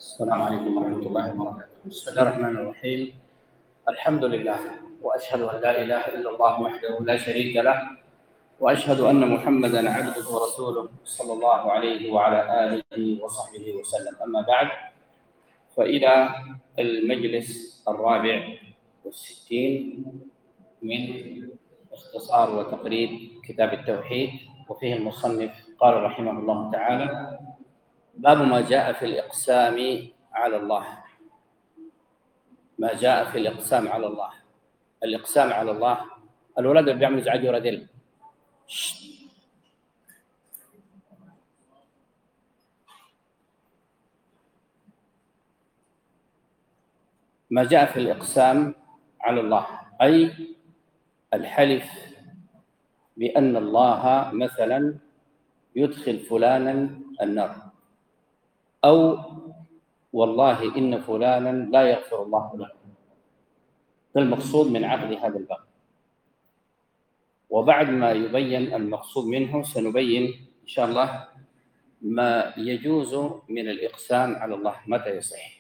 السلام عليكم ورحمة الله وبركاته. بسم الله الرحمن الرحيم. الحمد لله وأشهد أن لا إله إلا الله وحده لا شريك له، وأشهد أن محمدًا عبده ورسوله صلى الله عليه وعلى آله وصحبه وسلم. أما بعد، فإلى المجلس الرابع والستين من اختصار وتقريب كتاب التوحيد، وفيه المصنف قال رحمه الله تعالى: باب ما جاء في الإقسام على الله. ما جاء في الإقسام على الله. الإقسام على الله، الولاد اللي بيعملوا إزعاج ورا. ما جاء في الإقسام على الله أي الحلف بأن الله مثلا يدخل فلانا النار، أو والله إن فلانا لا يغفر الله له. ده المقصود من عقد هذا الباب. وبعد ما يبين المقصود منه سنبين إن شاء الله ما يجوز من الإقسام على الله متى يصح،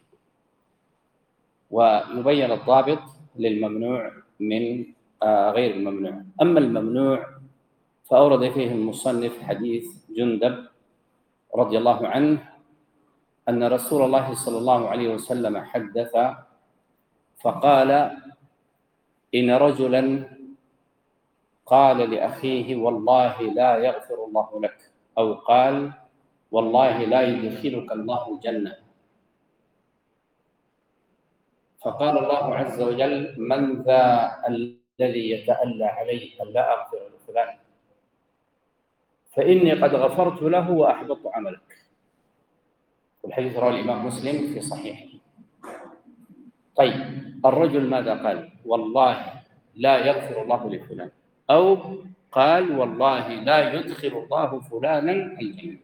ونبين الضابط للممنوع من غير الممنوع. أما الممنوع فأورد فيه المصنف حديث جندب رضي الله عنه أن رسول الله صلى الله عليه وسلم حدث فقال: إن رجلا قال لأخيه والله لا يغفر الله لك، أو قال والله لا يدخلك الله الجنة، فقال الله عز وجل: من ذا الذي يتألى علي أن لا أغفر لفلان، فإني قد غفرت له وأحبطت عملك. والحديث رواه الإمام مسلم في صحيحه. طيب، الرجل ماذا قال؟ والله لا يغفر الله لفلان، أو قال والله لا يدخل الله فلانا الجنة.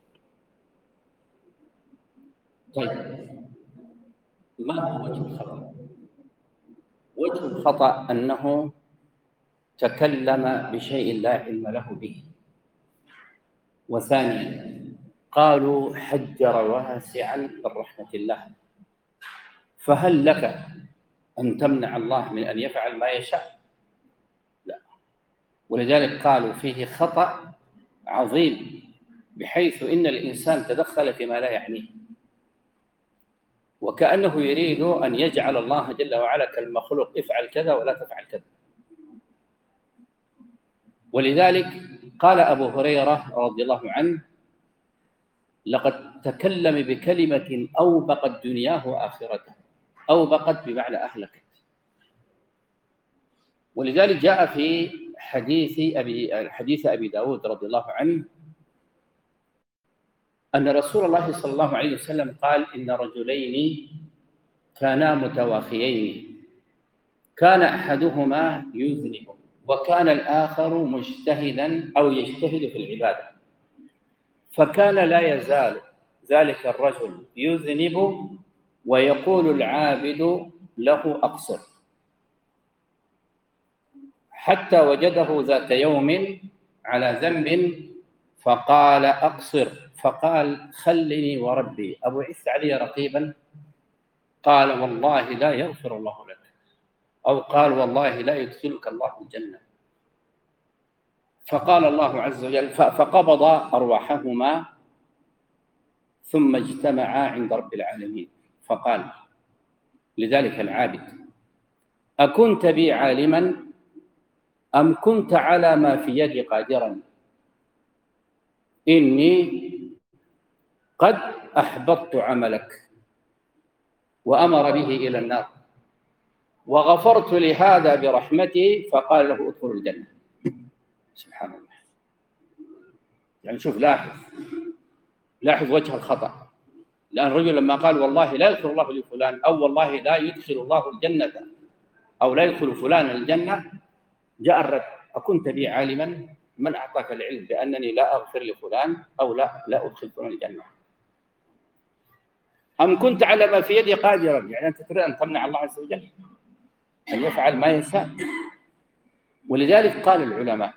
طيب، ما هو وجه الخطأ؟ وجه الخطأ أنه تكلم بشيء لا علم له به. وثانيا قالوا حجر واسعا من رحمة الله، فهل لك أن تمنع الله من أن يفعل ما يشاء؟ لا. ولذلك قالوا فيه خطأ عظيم، بحيث إن الإنسان تدخل فيما لا يعنيه، وكأنه يريد أن يجعل الله جل وعلا كالمخلوق: افعل كذا ولا تفعل كذا. ولذلك قال أبو هريرة رضي الله عنه: لقد تكلم بكلمة أوبقت دنياه وآخرته. أوبقت بمعنى أهلكت. ولذلك جاء في حديث أبي داود رضي الله عنه أن رسول الله صلى الله عليه وسلم قال: إن رجلين كانا متواخيين، كان أحدهما يذنب وكان الآخر مجتهدا أو يجتهد في العبادة، فكان لا يزال ذلك الرجل يذنب ويقول العابد له أقصر، حتى وجده ذات يوم على ذنب فقال: أقصر، فقال: خلني وربي أبعث علي رقيبا؟ قال: والله لا يغفر الله لك، أو قال: والله لا يدخلك الله الجنة. فقال الله عز وجل: فقبض أرواحهما ثم اجتمعا عند رب العالمين، فقال لذلك العابد: أكنت بي عالما أم كنت على ما في يدي قادرا؟ إني قد أحبطت عملك، وأمر به إلى النار، وغفرت لهذا برحمتي، فقال له: ادخل الجنة. سبحان الله. يعني شوف، لاحظ وجه الخطأ. لأن الرجل لما قال والله لا يغفر الله لفلان، أو والله لا يدخل الله الجنة، أو لا يدخل فلان الجنة، جاء الرد: أكنت بي عالما؟ من أعطاك العلم بأنني لا أغفر لفلان أو لا أدخل فلان الجنة؟ أم كنت على ما في يدي قادرا؟ يعني أنت تريد أن تمنع الله عز وجل أن يفعل ما يشاء. ولذلك قال العلماء: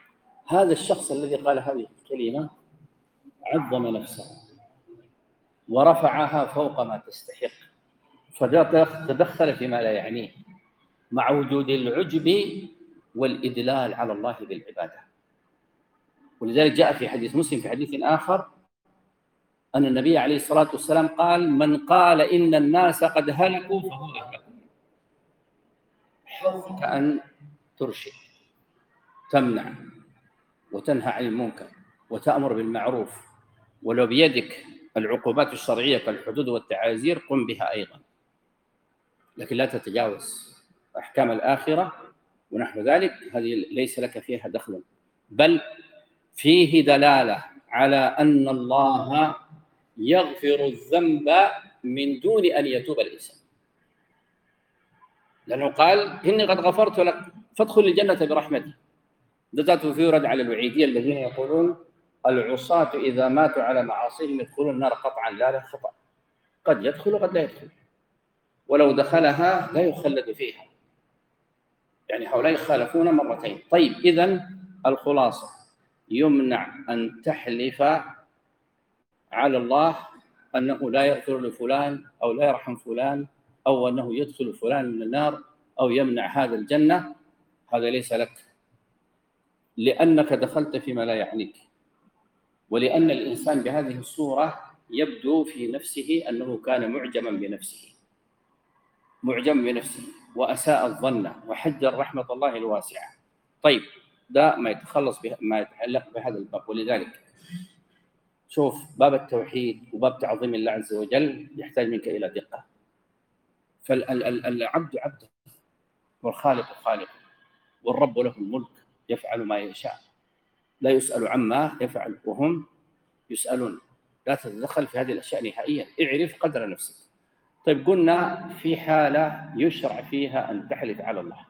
هذا الشخص الذي قال هذه الكلمة عظم نفسه ورفعها فوق ما تستحق، فتدخل فيما لا يعنيه مع وجود العجب والإدلال على الله بالعبادة. ولذلك جاء في حديث مسلم في حديث آخر أن النبي عليه الصلاة والسلام قال: من قال إن الناس قد هلكوا فهو أهلكهم. حظك أن ترشد، تمنع وتنهى عن المنكر وتأمر بالمعروف، ولو بيدك العقوبات الشرعية كالحدود والتعازير قم بها أيضا، لكن لا تتجاوز أحكام الآخرة ونحو ذلك، هذه ليس لك فيها دخل، بل فيه دلالة على أن الله يغفر الذنب من دون أن يتوب الإنسان، لأنه قال: إني قد غفرت لك فادخل الجنة برحمتي. ذاته فيه رد على الوعيدية الذين يقولون العصاة إذا ماتوا على معاصيهم يدخلون النار قطعا. لا خطأ، قد يدخل وقد لا يدخل، ولو دخلها لا يخلد فيها، يعني هؤلاء يخالفون مرتين. طيب، إذن الخلاصة: يمنع أن تحلف على الله أنه لا يغفر لفلان أو لا يرحم فلان أو أنه يدخل فلان من النار أو يمنع هذا الجنة، هذا ليس لك، لأنك دخلت فيما لا يعنيك، ولأن الإنسان بهذه الصورة يبدو في نفسه أنه كان معجما بنفسه وأساء الظن وحجر رحمة الله الواسعة. طيب، ده ما يتخلص ما يتعلق بهذا الباب. ولذلك شوف، باب التوحيد وباب تعظيم الله عز وجل يحتاج منك إلى دقة. فالعبد عبد والخالق خالق، والرب له الملك يفعل ما يشاء، لا يسأل عما يفعل وهم يسألون. لا تتدخل في هذه الأشياء نهائيا، اعرف قدر نفسك. طيب، قلنا في حالة يشرع فيها أن تحلف على الله،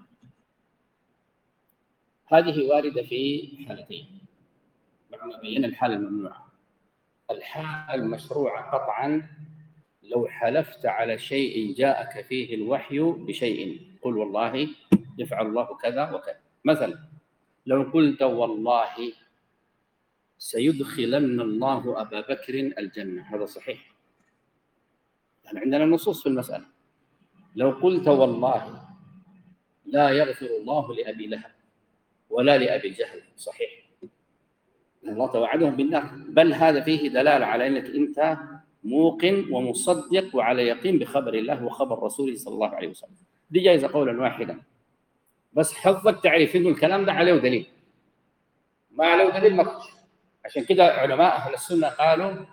هذه واردة في حالتين. بعد بينا الحالة الممنوعة. الحالة المشروعة قطعا: لو حلفت على شيء جاءك فيه الوحي بشيء، قل والله يفعل الله كذا وكذا. مثلا لو قلت والله سيدخلن الله أبا بكر الجنة، هذا صحيح، يعني عندنا نصوص في المسألة. لو قلت والله لا يغفر الله لأبي لهب ولا لأبي جهل، صحيح، الله توعدهم بالنار، بل هذا فيه دلالة على أنك أنت موقن ومصدق وعلى يقين بخبر الله وخبر رسوله صلى الله عليه وسلم. دي جائزة قولا واحدا، بس حظك تعرف إنه الكلام ده عليه دليل، ما عليه دليل ما تخش. عشان كده علماء أهل السنة قالوا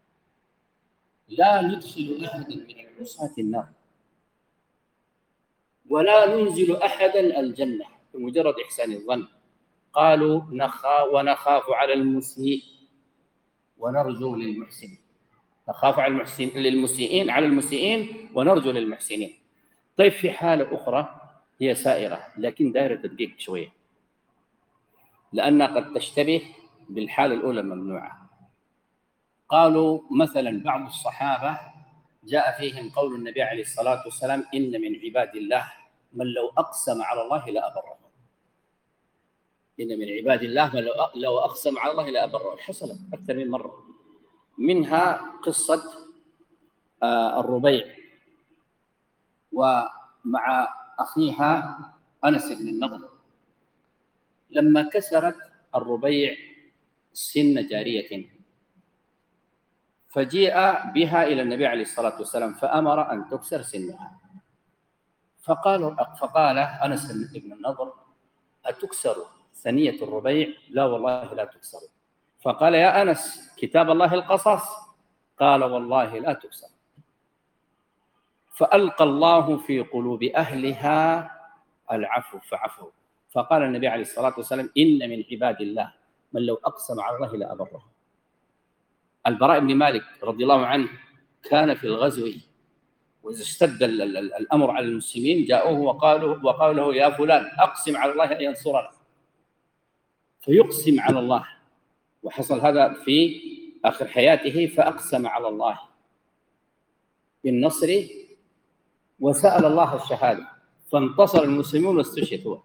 لا ندخل أحدا من العصاة النار ولا ننزل أحدا الجنة بمجرد إحسان الظن. قالوا ونخاف على المسيء ونرجو للمحسنين، نخاف على المسيئين ونرجو للمحسنين. طيب، في حالة أخرى هي سائرة لكن دائرة تدقيق شوية، لأنها قد تشتبه بالحالة الأولى ممنوعة. قالوا مثلا بعض الصحابة جاء فيهم قول النبي عليه الصلاة والسلام: إن من عباد الله من لو أقسم على الله لأبره. إن من عباد الله من لو أقسم على الله لأبره. حصلت أكثر من مرة، منها قصة الربيع ومع أخيها أنس بن النضر، لما كسرت الربيع سن جارية فجيء بها إلى النبي عليه الصلاة والسلام فأمر أن تكسر سنها، فقال أنس بن النضر: أتكسر ثنية الربيع؟ لا والله لا تكسر. فقال: يا أنس، كتاب الله القصص؟ قال: والله لا تكسر. فألقى الله في قلوب أهلها العفو فعفوا. فقال النبي عليه الصلاة والسلام: إن من عباد الله من لو أقسم على الله لأبره. البراء بن مالك رضي الله عنه كان في الغزو، وإذا اشتد الأمر على المسلمين جاءوه وقالوا له: يا فلان أقسم على الله أن ينصرنا، فيقسم على الله. وحصل هذا في آخر حياته، فأقسم على الله بالنصر وسأل الله الشهادة، فانتصر المسلمون واستشهد هو.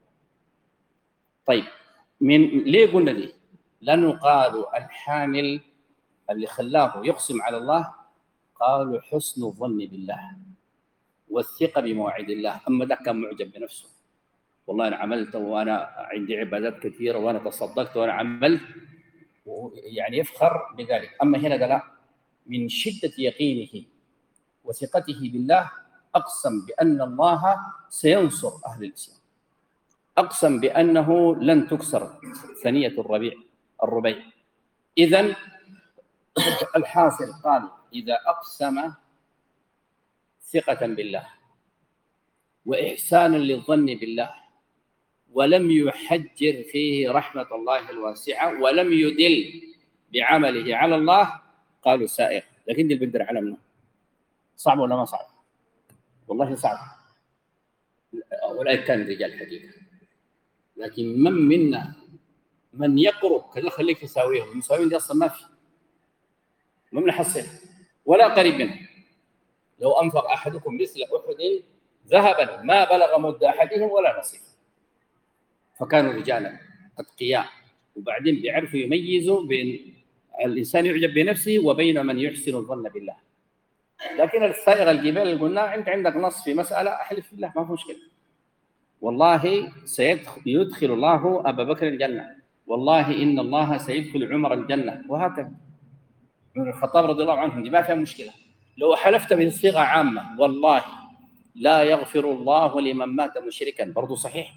طيب، ليه قلنا دي؟ لأنه قالوا الحامل اللي خلاه يقسم على الله قالوا حسن الظن بالله والثقة بمواعيد الله. أما ذاك كان معجب بنفسه، والله أنا عملت وأنا عندي عبادات كثيرة وأنا تصدقت وأنا عملت، يعني يفخر بذلك. أما هنا قال لا، من شدة يقينه وثقته بالله أقسم بأن الله سينصر أهل الإسلام، أقسم بأنه لن تكسر ثنية الربيع. إذن الحاصل قال إذا أقسم ثقة بالله وإحسانا للظن بالله ولم يحجر فيه رحمة الله الواسعة ولم يدل بعمله على الله، قالوا سائغ. لكن دي البندر على منه صعب ولا ما صعب؟ والله صعب. أولئك كان رجال حقيقة، لكن من منا من يقرب كذا خليك يساويهم، المساوين دي أصلا ما بنحصل ولا قريب منه. لو أنفق أحدكم مثل أحد ذهبا ما بلغ مد أحدهم ولا نصيب. فكانوا رجالا أتقياء، وبعدين بيعرفوا يميزوا بين الإنسان يعجب بنفسه وبين من يحسن الظن بالله. لكن السائغ الجبال اللي قلنا أنت عندك نص في مسألة أحلف بالله ما في مشكلة، والله سيدخل الله أبا بكر الجنة، والله إن الله سيدخل عمر الجنة، وهكذا. عمر الخطاب رضي الله عنه دي ما فيها مشكلة. لو حلفت بصيغة عامة والله لا يغفر الله لمن مات مشركا برضو صحيح،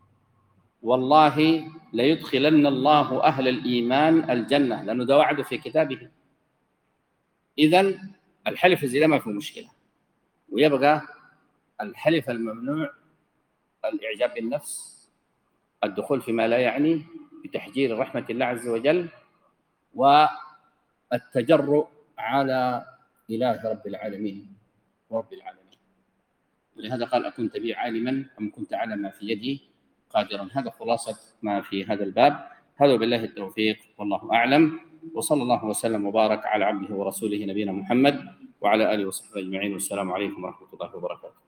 والله ليدخلن الله أهل الإيمان الجنة، لأنه ده وعده في كتابه. إذن الحلف زي ما في مشكلة. ويبقى الحلف الممنوع الإعجاب بالنفس، الدخول فيما لا يعني، بتحجير رحمة الله عز وجل، والتجرؤ على إله رب العالمين ورب العالمين. ولهذا قال أكنت بي عالما أم كنت على ما في يدي قادرا. هذا خلاصة ما في هذا الباب. هذا بالله التوفيق والله أعلم، وصلى الله وسلم وبارك على عبده ورسوله نبينا محمد وعلى آله وصحبه أجمعين، والسلام عليكم ورحمة الله وبركاته.